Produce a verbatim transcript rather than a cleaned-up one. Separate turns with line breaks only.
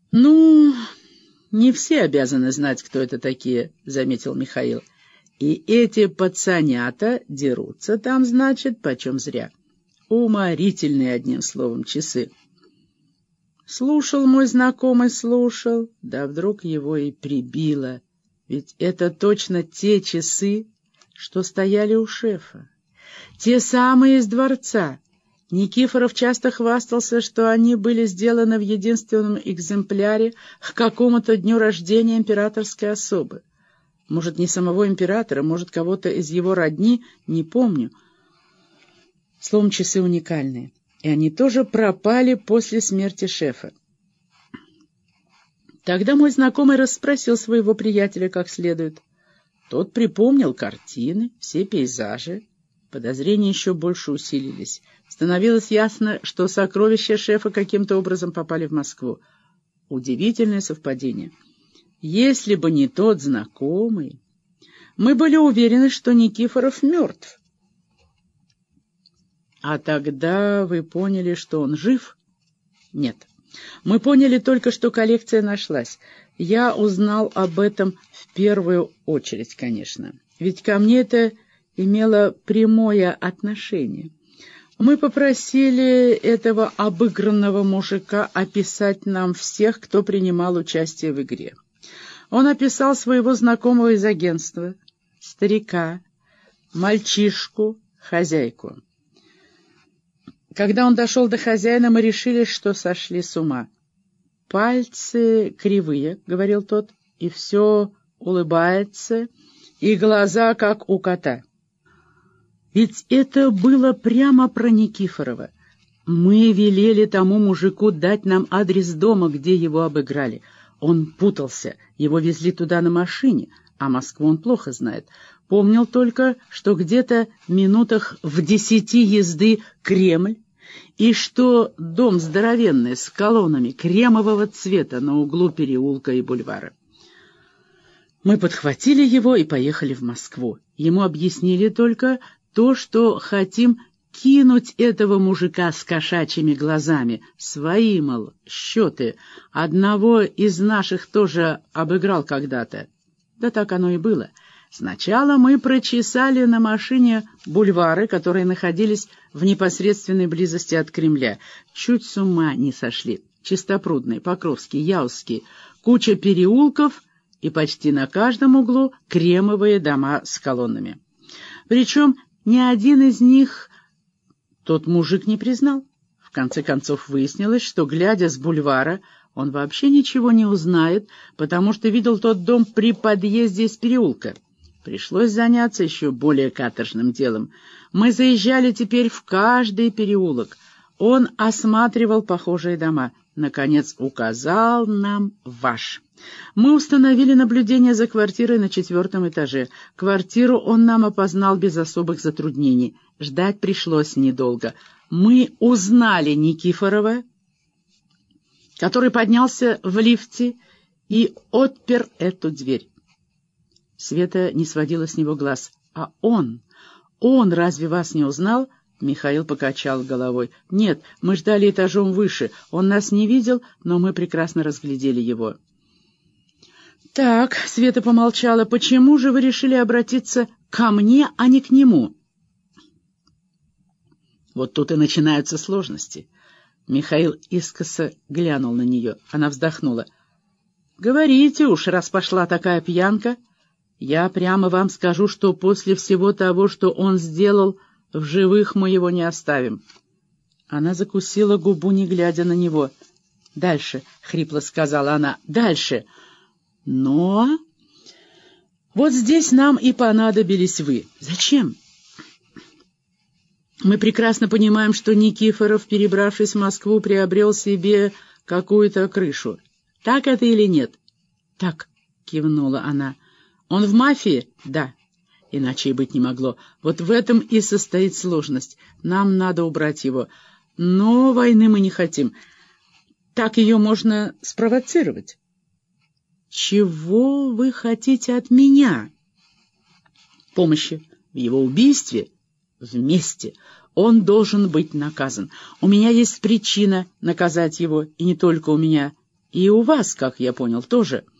«Ну, не все обязаны знать, кто это такие», — заметил Михаил. «И эти пацанята дерутся там, значит, почем зря. Уморительные, одним словом, часы». Слушал мой знакомый, слушал, да вдруг его и прибило. Ведь это точно те часы, что стояли у шефа. Те самые из дворца. Никифоров часто хвастался, что они были сделаны в единственном экземпляре к какому-то дню рождения императорской особы. Может, не самого императора, может, кого-то из его родни, не помню. Словом, часы уникальные. И они тоже пропали после смерти шефа. Тогда мой знакомый расспросил своего приятеля как следует. Тот припомнил картины, все пейзажи. Подозрения еще больше усилились. Становилось ясно, что сокровища шефа каким-то образом попали в Москву. Удивительное совпадение. Если бы не тот знакомый, мы были уверены, что Никифоров мертв. А тогда вы поняли, что он жив? Нет. Мы поняли только, что коллекция нашлась. Я узнал об этом в первую очередь, конечно. Ведь ко мне это имело прямое отношение. Мы попросили этого обыгранного мужика описать нам всех, кто принимал участие в игре. Он описал своего знакомого из агентства, старика, мальчишку, хозяйку. Когда он дошел до хозяина, мы решили, что сошли с ума. «Пальцы кривые», — говорил тот, — «и все улыбается, и глаза, как у кота». Ведь это было прямо про Никифорова. Мы велели тому мужику дать нам адрес дома, где его обыграли. Он путался, его везли туда на машине, а Москву он плохо знает. Помнил только, что где-то минутах в десяти езды Кремль, и что дом здоровенный с колоннами кремового цвета на углу переулка и бульвара. Мы подхватили его и поехали в Москву. Ему объяснили только то, что хотим кинуть этого мужика с кошачьими глазами. Свои, мол, счеты. Одного из наших тоже обыграл когда-то. Да так оно и было. Сначала мы прочесали на машине бульвары, которые находились в непосредственной близости от Кремля. Чуть с ума не сошли. Чистопрудный, Покровский, Яузский, куча переулков и почти на каждом углу кремовые дома с колоннами. Причем ни один из них тот мужик не признал. В конце концов выяснилось, что, глядя с бульвара, он вообще ничего не узнает, потому что видел тот дом при подъезде из переулка. Пришлось заняться еще более каторжным делом. Мы заезжали теперь в каждый переулок. Он осматривал похожие дома. Наконец указал нам ваш. Мы установили наблюдение за квартирой на четвертом этаже. Квартиру он нам опознал без особых затруднений. Ждать пришлось недолго. Мы узнали Никифорова, который поднялся в лифте и отпер эту дверь. Света не сводила с него глаз. «А он? Он разве вас не узнал?» Михаил покачал головой. «Нет, мы ждали этажом выше. Он нас не видел, но мы прекрасно разглядели его». «Так», — Света помолчала, — «почему же вы решили обратиться ко мне, а не к нему?» Вот тут и начинаются сложности. Михаил искоса глянул на нее. Она вздохнула. «Говорите уж, раз пошла такая пьянка. Я прямо вам скажу, что после всего того, что он сделал, в живых мы его не оставим». Она закусила губу, не глядя на него. «Дальше», — хрипло сказала она, — «дальше». «Но вот здесь нам и понадобились вы. Зачем?» «Мы прекрасно понимаем, что Никифоров, перебравшись в Москву, приобрел себе какую-то крышу. Так это или нет?» «Так», — кивнула она. «Он в мафии?» «Да». «Иначе и быть не могло. Вот в этом и состоит сложность. Нам надо убрать его. Но войны мы не хотим. Так ее можно спровоцировать». «Чего вы хотите от меня?» «Помощи. В его убийстве вместе. Он должен быть наказан. У меня есть причина наказать его, и не только у меня. И у вас, как я понял, тоже.